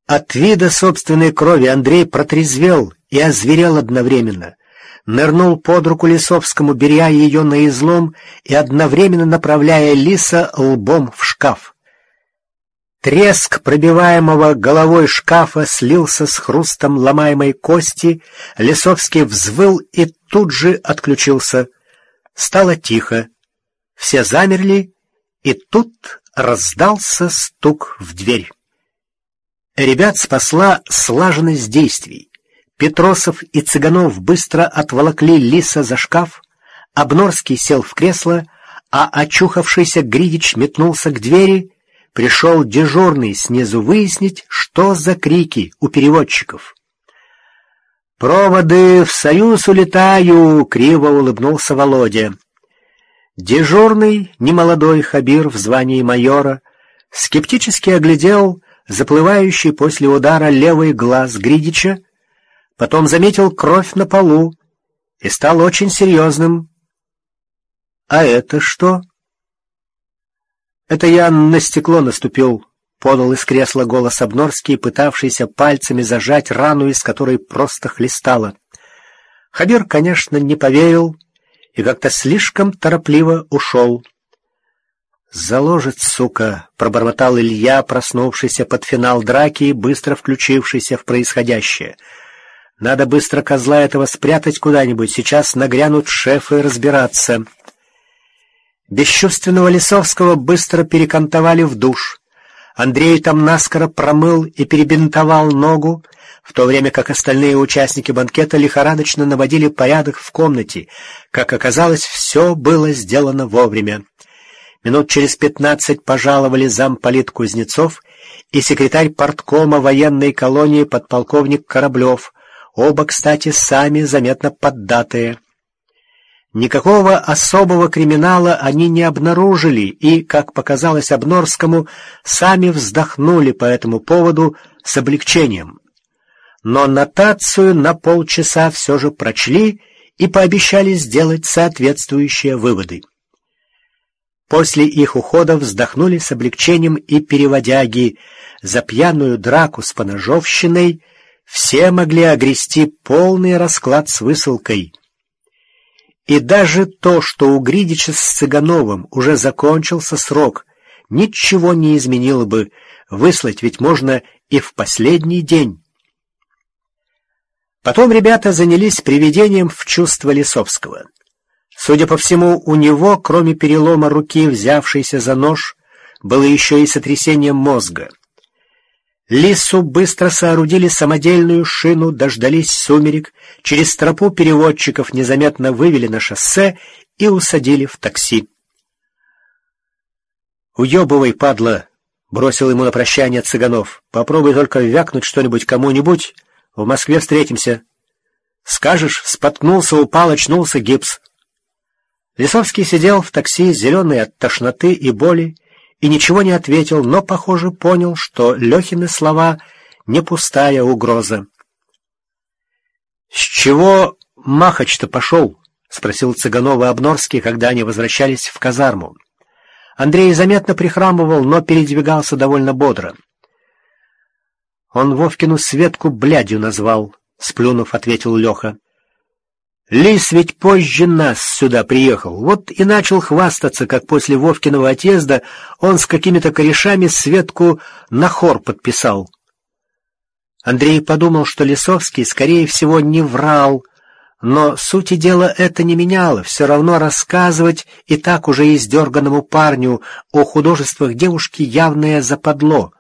От вида собственной крови Андрей протрезвел и озверел одновременно. Нырнул под руку Лисовскому, беря ее на излом и одновременно направляя Лиса лбом в шкаф. Треск пробиваемого головой шкафа слился с хрустом ломаемой кости, Лисовский взвыл и тут же отключился. Стало тихо. Все замерли, и тут раздался стук в дверь. Ребят спасла слаженность действий. Петросов и Цыганов быстро отволокли Лиса за шкаф, Обнорский сел в кресло, а очухавшийся Гридич метнулся к двери. Пришел дежурный снизу выяснить, что за крики у переводчиков. «Проводы в Союз улетаю!» — криво улыбнулся Володя. Дежурный, немолодой Хабир в звании майора, скептически оглядел заплывающий после удара левый глаз Гридича, потом заметил кровь на полу и стал очень серьезным. «А это что?» «Это я на стекло наступил», — подал из кресла голос Обнорский, пытавшийся пальцами зажать рану, из которой просто хлестало. Хабир, конечно, не поверил и как-то слишком торопливо ушел. «Заложит, сука», — пробормотал Илья, проснувшийся под финал драки и быстро включившийся в происходящее. «Надо быстро козла этого спрятать куда-нибудь, сейчас нагрянут шефы разбираться». Бесчувственного Лисовского быстро перекантовали в душ. Андрей там наскоро промыл и перебинтовал ногу, в то время как остальные участники банкета лихорадочно наводили порядок в комнате. Как оказалось, все было сделано вовремя. Минут через 15 пожаловали замполит Кузнецов и секретарь парткома военной колонии подполковник Кораблев, оба, кстати, сами заметно поддатые. Никакого особого криминала они не обнаружили и, как показалось Обнорскому, сами вздохнули по этому поводу с облегчением. Но нотацию на полчаса все же прочли и пообещали сделать соответствующие выводы. После их ухода вздохнули с облегчением и переводяги. За пьяную драку с поножовщиной все могли огрести полный расклад с высылкой. И даже то, что у Гридича с Цыгановым уже закончился срок, ничего не изменило бы, выслать ведь можно и в последний день. Потом ребята занялись приведением в чувство Лисовского. Судя по всему, у него, кроме перелома руки, взявшейся за нож, было еще и сотрясение мозга. Лису быстро соорудили самодельную шину, дождались сумерек, через тропу переводчиков незаметно вывели на шоссе и усадили в такси. «Уебывай, падла!» — бросил ему на прощание Цыганов. «Попробуй только вякнуть что-нибудь кому-нибудь. В Москве встретимся. Скажешь, споткнулся, упал, очнулся, гипс». Лисовский сидел в такси, зеленый от тошноты и боли, и ничего не ответил, но, похоже, понял, что Лехины слова — не пустая угроза. «С чего Махач-то пошел?» — спросил Цыганова Обнорский, когда они возвращались в казарму. Андрей заметно прихрамывал, но передвигался довольно бодро. «Он Вовкину Светку блядью назвал», — сплюнув, ответил Леха. «Лис ведь позже нас сюда приехал, вот и начал хвастаться, как после Вовкиного отъезда он с какими-то корешами Светку на хор подписал». Андрей подумал, что Лисовский, скорее всего, не врал, но сути дела это не меняло, все равно рассказывать и так уже издерганному парню о художествах девушки явное западло.